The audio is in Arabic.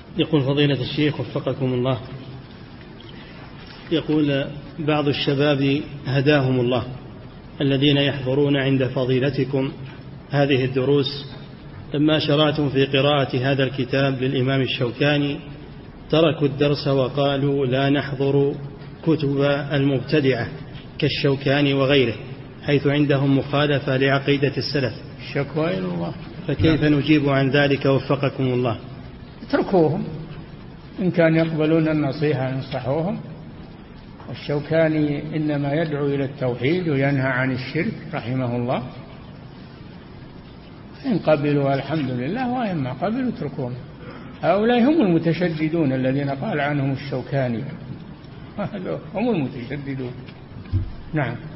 يقول فضيلة الشيخ وفقكم الله، يقول بعض الشباب هداهم الله الذين يحضرون عند فضيلتكم هذه الدروس لما شرعتم في قراءة هذا الكتاب للإمام الشوكاني تركوا الدرس وقالوا لا نحضر كتب المبتدعة كالشوكاني وغيره، حيث عندهم مخالفة لعقيدة السلف. الشكوى إلى الله. فكيف نجيب عن ذلك وفقكم الله؟ اتركوهم، إن كان يقبلون النصيحة ينصحوهم. الشوكاني إنما يدعو إلى التوحيد وينهى عن الشرك رحمه الله، إن قبلوا الحمد لله، وإن ما قبلوا اتركوهم. هؤلاء هم المتشددون الذين قال عنهم الشوكاني، هم المتشددون. نعم.